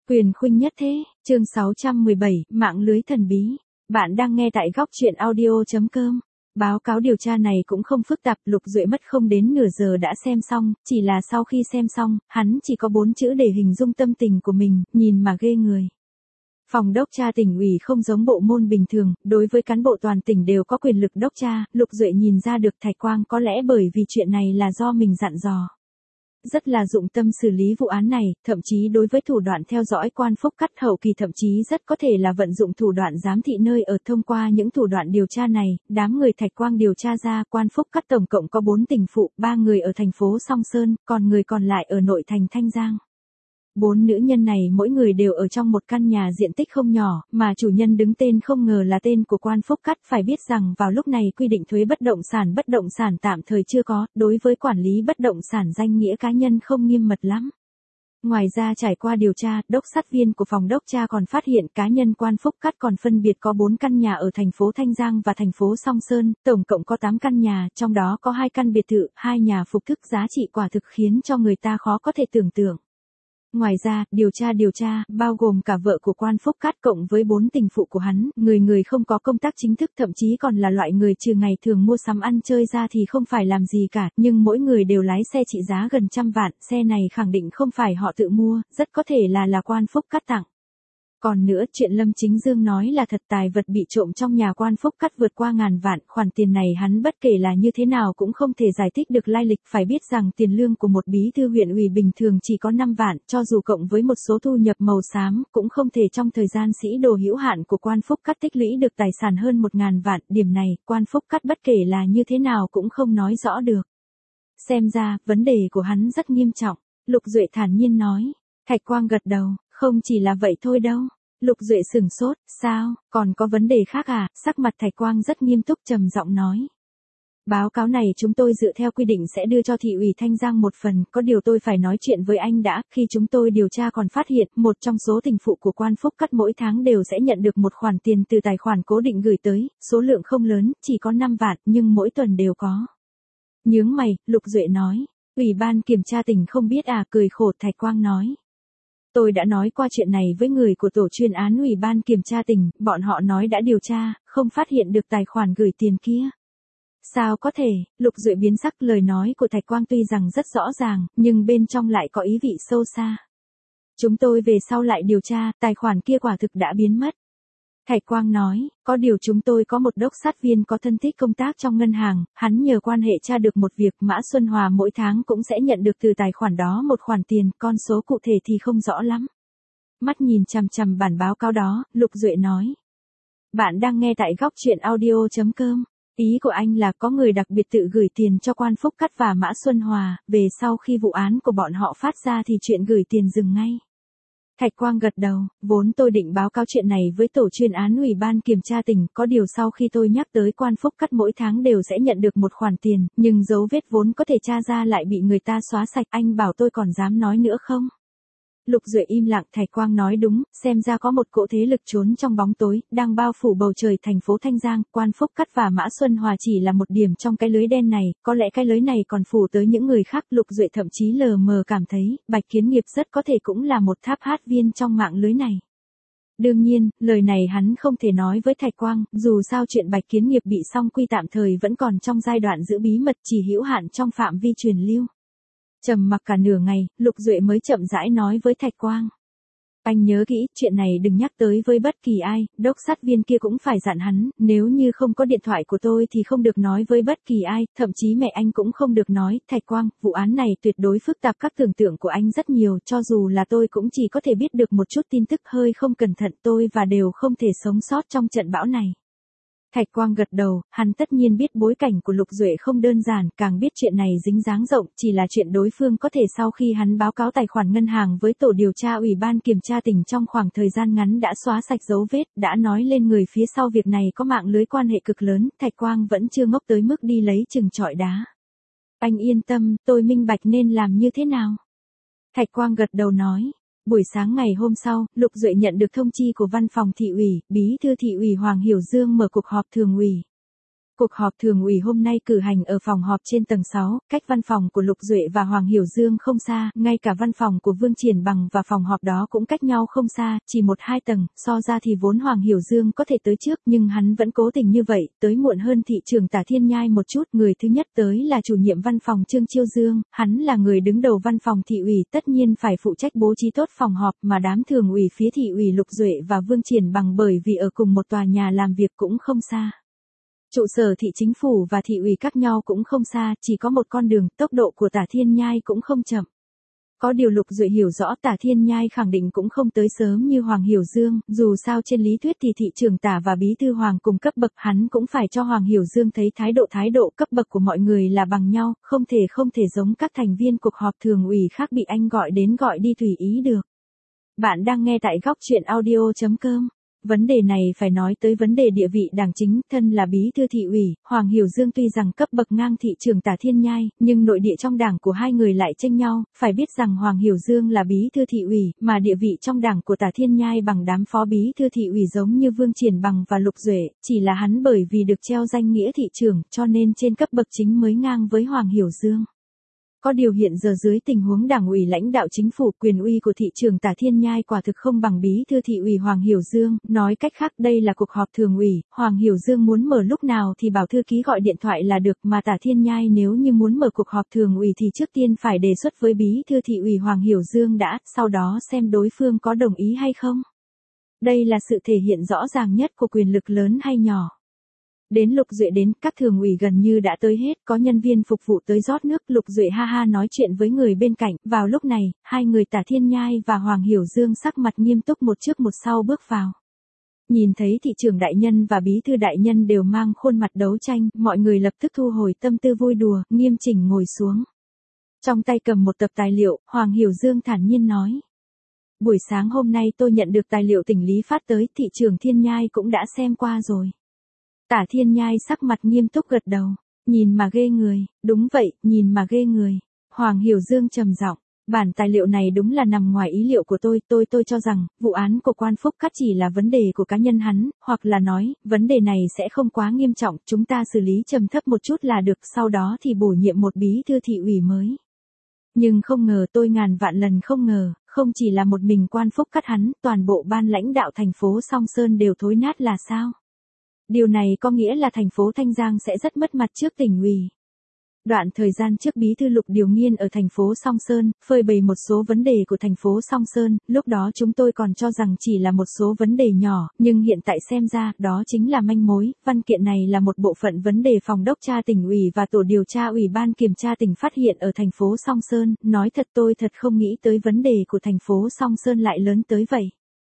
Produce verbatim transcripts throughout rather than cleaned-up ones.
Quyền khuynh nhất thế, chương sáu trăm mười bảy, mạng lưới thần bí. Bạn đang nghe tại góc truyện audio.com. Báo cáo điều tra này cũng không phức tạp, Lục Duệ mất không đến nửa giờ đã xem xong, chỉ là sau khi xem xong, hắn chỉ có bốn chữ để hình dung tâm tình của mình, nhìn mà ghê người. Phòng đốc tra tỉnh ủy không giống bộ môn bình thường, đối với cán bộ toàn tỉnh đều có quyền lực đốc tra, Lục Duệ nhìn ra được Thạch Quang có lẽ bởi vì chuyện này là do mình dặn dò. Rất là dụng tâm xử lý vụ án này, thậm chí đối với thủ đoạn theo dõi Quan Phúc Cắt hậu kỳ thậm chí rất có thể là vận dụng thủ đoạn giám thị nơi ở. Thông qua những thủ đoạn điều tra này, đám người Thạch Quang điều tra ra Quan Phúc Cắt tổng cộng có bốn tình phụ, ba người ở thành phố Song Sơn, còn người còn lại ở nội thành Thanh Giang. Bốn nữ nhân này mỗi người đều ở trong một căn nhà diện tích không nhỏ, mà chủ nhân đứng tên không ngờ là tên của Quan Phúc Cắt. Phải biết rằng vào lúc này quy định thuế bất động sản bất động sản tạm thời chưa có, đối với quản lý bất động sản danh nghĩa cá nhân không nghiêm mật lắm. Ngoài ra trải qua điều tra, đốc sát viên của phòng đốc tra còn phát hiện cá nhân Quan Phúc Cắt còn phân biệt có bốn căn nhà ở thành phố Thanh Giang và thành phố Song Sơn, tổng cộng có tám căn nhà, trong đó có hai căn biệt thự, hai nhà phục thức giá trị quả thực khiến cho người ta khó có thể tưởng tượng. Ngoài ra, điều tra điều tra, bao gồm cả vợ của Quan Phúc Cắt cộng với bốn tình phụ của hắn, người người không có công tác chính thức thậm chí còn là loại người trừ ngày thường mua sắm ăn chơi ra thì không phải làm gì cả, nhưng mỗi người đều lái xe trị giá gần trăm vạn, xe này khẳng định không phải họ tự mua, rất có thể là là Quan Phúc Cắt tặng. Còn nữa, chuyện Lâm Chính Dương nói là thật, tài vật bị trộm trong nhà Quan Phúc Cắt vượt qua ngàn vạn, khoản tiền này hắn bất kể là như thế nào cũng không thể giải thích được lai lịch. Phải biết rằng tiền lương của một bí thư huyện ủy bình thường chỉ có năm vạn, cho dù cộng với một số thu nhập màu xám, cũng không thể trong thời gian sĩ đồ hữu hạn của Quan Phúc Cắt tích lũy được tài sản hơn một ngàn vạn. Điểm này, Quan Phúc Cắt bất kể là như thế nào cũng không nói rõ được. Xem ra, vấn đề của hắn rất nghiêm trọng, Lục Duệ thản nhiên nói. Thạch Quang gật đầu, không chỉ là vậy thôi đâu. Lục Duệ sửng sốt, sao, còn có vấn đề khác à? Sắc mặt Thạch Quang rất nghiêm túc trầm giọng nói. Báo cáo này chúng tôi dựa theo quy định sẽ đưa cho thị ủy Thanh Giang một phần, có điều tôi phải nói chuyện với anh đã. Khi chúng tôi điều tra còn phát hiện, một trong số tình phụ của Quan Phúc Cắt mỗi tháng đều sẽ nhận được một khoản tiền từ tài khoản cố định gửi tới, số lượng không lớn, chỉ có năm vạn, nhưng mỗi tuần đều có. Nhướng mày, Lục Duệ nói. Ủy ban kiểm tra tỉnh không biết à? Cười khổ Thạch Quang nói. Tôi đã nói qua chuyện này với người của tổ chuyên án Ủy ban kiểm tra tỉnh, bọn họ nói đã điều tra, không phát hiện được tài khoản gửi tiền kia. Sao có thể? Lục Duệ biến sắc, lời nói của Thạch Quang tuy rằng rất rõ ràng, nhưng bên trong lại có ý vị sâu xa. Chúng tôi về sau lại điều tra, tài khoản kia quả thực đã biến mất. Thạch Quang nói, có điều chúng tôi có một đốc sát viên có thân thích công tác trong ngân hàng, hắn nhờ quan hệ tra được một việc, Mã Xuân Hòa mỗi tháng cũng sẽ nhận được từ tài khoản đó một khoản tiền, con số cụ thể thì không rõ lắm. Mắt nhìn chằm chằm bản báo cáo đó, Lục Duệ nói. Bạn đang nghe tại góc truyện audio.com. Ý của anh là có người đặc biệt tự gửi tiền cho Quan Phúc Cắt và Mã Xuân Hòa, về sau khi vụ án của bọn họ phát ra thì chuyện gửi tiền dừng ngay. Thạch Quang gật đầu, vốn tôi định báo cáo chuyện này với tổ chuyên án Ủy ban kiểm tra tỉnh, có điều sau khi tôi nhắc tới Quan Phúc Cắt mỗi tháng đều sẽ nhận được một khoản tiền, nhưng dấu vết vốn có thể tra ra lại bị người ta xóa sạch, anh bảo tôi còn dám nói nữa không? Lục Duệ im lặng. Thạch Quang nói đúng, xem ra có một cỗ thế lực trốn trong bóng tối, đang bao phủ bầu trời thành phố Thanh Giang, Quan Phúc Cắt và Mã Xuân Hòa chỉ là một điểm trong cái lưới đen này, có lẽ cái lưới này còn phủ tới những người khác. Lục Duệ thậm chí lờ mờ cảm thấy, Bạch Kiến Nghiệp rất có thể cũng là một tháp hát viên trong mạng lưới này. Đương nhiên, lời này hắn không thể nói với Thạch Quang, dù sao chuyện Bạch Kiến Nghiệp bị song quy tạm thời vẫn còn trong giai đoạn giữ bí mật, chỉ hữu hạn trong phạm vi truyền lưu. Trầm mặc cả nửa ngày, Lục Duệ mới chậm rãi nói với Thạch Quang. Anh nhớ kỹ, chuyện này đừng nhắc tới với bất kỳ ai, đốc sát viên kia cũng phải dặn hắn, nếu như không có điện thoại của tôi thì không được nói với bất kỳ ai, thậm chí mẹ anh cũng không được nói. Thạch Quang, vụ án này tuyệt đối phức tạp, các tưởng tượng của anh rất nhiều, cho dù là tôi cũng chỉ có thể biết được một chút tin tức, hơi không cẩn thận tôi và đều không thể sống sót trong trận bão này. Thạch Quang gật đầu, hắn tất nhiên biết bối cảnh của Lục Duệ không đơn giản, càng biết chuyện này dính dáng rộng, chỉ là chuyện đối phương có thể sau khi hắn báo cáo tài khoản ngân hàng với tổ điều tra Ủy ban kiểm tra tỉnh trong khoảng thời gian ngắn đã xóa sạch dấu vết, đã nói lên người phía sau việc này có mạng lưới quan hệ cực lớn. Thạch Quang vẫn chưa ngốc tới mức đi lấy chừng chọi đá. Anh yên tâm, tôi minh bạch nên làm như thế nào. Thạch Quang gật đầu nói. Buổi sáng ngày hôm sau, Lục Duệ nhận được thông chi của văn phòng thị ủy, bí thư thị ủy Hoàng Hiểu Dương mở cuộc họp thường ủy. Cuộc họp thường ủy hôm nay cử hành ở phòng họp trên tầng sáu, cách văn phòng của Lục Duệ và Hoàng Hiểu Dương không xa, ngay cả văn phòng của Vương Triển Bằng và phòng họp đó cũng cách nhau không xa, chỉ một hai tầng, so ra thì vốn Hoàng Hiểu Dương có thể tới trước nhưng hắn vẫn cố tình như vậy, tới muộn hơn thị trưởng Tả Thiên Nhai một chút, người thứ nhất tới là chủ nhiệm văn phòng Trương Chiêu Dương, hắn là người đứng đầu văn phòng thị ủy, tất nhiên phải phụ trách bố trí tốt phòng họp, mà đám thường ủy phía thị ủy Lục Duệ và Vương Triển Bằng bởi vì ở cùng một tòa nhà làm việc cũng không xa. Trụ sở thị chính phủ và thị ủy cách nhau cũng không xa, chỉ có một con đường, tốc độ của Tả Thiên Nhai cũng không chậm. Có điều Lục Duệ hiểu rõ Tả Thiên Nhai khẳng định cũng không tới sớm như Hoàng Hiểu Dương, dù sao trên lý thuyết thì thị trưởng Tả và bí thư Hoàng cùng cấp bậc, hắn cũng phải cho Hoàng Hiểu Dương thấy thái độ thái độ cấp bậc của mọi người là bằng nhau, không thể không thể giống các thành viên cuộc họp thường ủy khác bị anh gọi đến gọi đi tùy ý được. Bạn đang nghe tại góc truyện audio chấm com. Vấn đề này phải nói tới vấn đề địa vị đảng chính, thân là bí thư thị ủy, Hoàng Hiểu Dương tuy rằng cấp bậc ngang thị trưởng Tả Thiên Nhai, nhưng nội địa trong đảng của hai người lại chênh nhau, phải biết rằng Hoàng Hiểu Dương là bí thư thị ủy, mà địa vị trong đảng của Tả Thiên Nhai bằng đám phó bí thư thị ủy giống như Vương Triển Bằng và Lục Duệ, chỉ là hắn bởi vì được treo danh nghĩa thị trưởng, cho nên trên cấp bậc chính mới ngang với Hoàng Hiểu Dương. Có điều hiện giờ dưới tình huống đảng ủy lãnh đạo chính phủ, quyền uy của thị trưởng Tả Thiên Nhai quả thực không bằng bí thư thị ủy Hoàng Hiểu Dương, nói cách khác đây là cuộc họp thường ủy, Hoàng Hiểu Dương muốn mở lúc nào thì bảo thư ký gọi điện thoại là được, mà Tả Thiên Nhai nếu như muốn mở cuộc họp thường ủy thì trước tiên phải đề xuất với bí thư thị ủy Hoàng Hiểu Dương đã, sau đó xem đối phương có đồng ý hay không. Đây là sự thể hiện rõ ràng nhất của quyền lực lớn hay nhỏ. Đến Lục Duệ đến, các thường ủy gần như đã tới hết, có nhân viên phục vụ tới rót nước, Lục Duệ ha ha nói chuyện với người bên cạnh, vào lúc này, hai người Tả Thiên Nhai và Hoàng Hiểu Dương sắc mặt nghiêm túc một trước một sau bước vào. Nhìn thấy thị trưởng đại nhân và bí thư đại nhân đều mang khuôn mặt đấu tranh, mọi người lập tức thu hồi tâm tư vui đùa, nghiêm chỉnh ngồi xuống. Trong tay cầm một tập tài liệu, Hoàng Hiểu Dương thản nhiên nói. Buổi sáng hôm nay tôi nhận được tài liệu tỉnh Lý phát tới, thị trưởng Thiên Nhai cũng đã xem qua rồi. Tả Thiên Nhai sắc mặt nghiêm túc gật đầu, nhìn mà ghê người, đúng vậy, nhìn mà ghê người. Hoàng Hiểu Dương trầm giọng, bản tài liệu này đúng là nằm ngoài ý liệu của tôi, tôi tôi cho rằng, vụ án của Quan Phúc Cát chỉ là vấn đề của cá nhân hắn, hoặc là nói, vấn đề này sẽ không quá nghiêm trọng, chúng ta xử lý trầm thấp một chút là được, sau đó thì bổ nhiệm một bí thư thị ủy mới. Nhưng không ngờ, tôi ngàn vạn lần không ngờ, không chỉ là một mình Quan Phúc Cát hắn, toàn bộ ban lãnh đạo thành phố Song Sơn đều thối nát là sao? Điều này có nghĩa là thành phố Thanh Giang sẽ rất mất mặt trước tỉnh ủy. Đoạn thời gian trước bí thư Lục Điều Nghiên ở thành phố Song Sơn, phơi bày một số vấn đề của thành phố Song Sơn, lúc đó chúng tôi còn cho rằng chỉ là một số vấn đề nhỏ, nhưng hiện tại xem ra, đó chính là manh mối, văn kiện này là một bộ phận vấn đề phòng đốc tra tỉnh ủy và tổ điều tra ủy ban kiểm tra tỉnh phát hiện ở thành phố Song Sơn, nói thật tôi thật không nghĩ tới vấn đề của thành phố Song Sơn lại lớn tới vậy.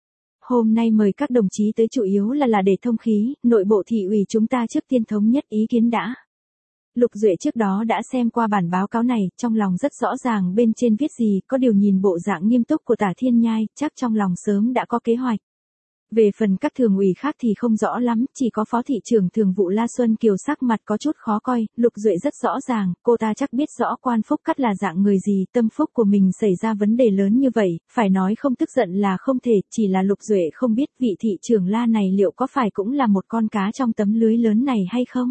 Hôm nay mời các đồng chí tới chủ yếu là là để thông khí, nội bộ thị ủy chúng ta trước tiên thống nhất ý kiến đã. Lục Duệ trước đó đã xem qua bản báo cáo này, trong lòng rất rõ ràng bên trên viết gì, có điều nhìn bộ dạng nghiêm túc của Tả Thiên Nhai, chắc trong lòng sớm đã có kế hoạch. Về phần các thường ủy khác thì không rõ lắm, chỉ có phó thị trưởng thường vụ La Xuân Kiều sắc mặt có chút khó coi, Lục Duệ rất rõ ràng, cô ta chắc biết rõ Quan Phúc Cát là dạng người gì, tâm phúc của mình xảy ra vấn đề lớn như vậy, phải nói không tức giận là không thể, chỉ là Lục Duệ không biết vị thị trưởng La này liệu có phải cũng là một con cá trong tấm lưới lớn này hay không.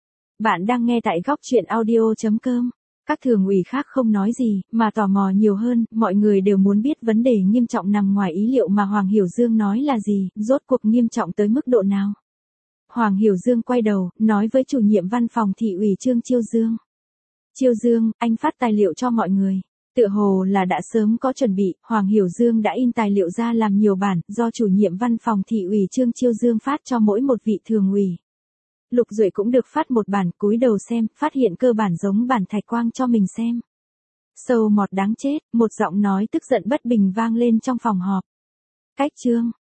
Bạn đang nghe tại góc truyện audio chấm com. Các thường ủy khác không nói gì, mà tò mò nhiều hơn, mọi người đều muốn biết vấn đề nghiêm trọng nằm ngoài ý liệu mà Hoàng Hiểu Dương nói là gì, rốt cuộc nghiêm trọng tới mức độ nào. Hoàng Hiểu Dương quay đầu, nói với chủ nhiệm văn phòng thị ủy Trương Chiêu Dương. Chiêu Dương, anh phát tài liệu cho mọi người. Tựa hồ là đã sớm có chuẩn bị, Hoàng Hiểu Dương đã in tài liệu ra làm nhiều bản, do chủ nhiệm văn phòng thị ủy Trương Chiêu Dương phát cho mỗi một vị thường ủy. Lục Duệ cũng được phát một bản, cúi đầu xem, phát hiện cơ bản giống bản Thạch Quang cho mình xem. Sâu mọt đáng chết, một giọng nói tức giận bất bình vang lên trong phòng họp. Cách chương,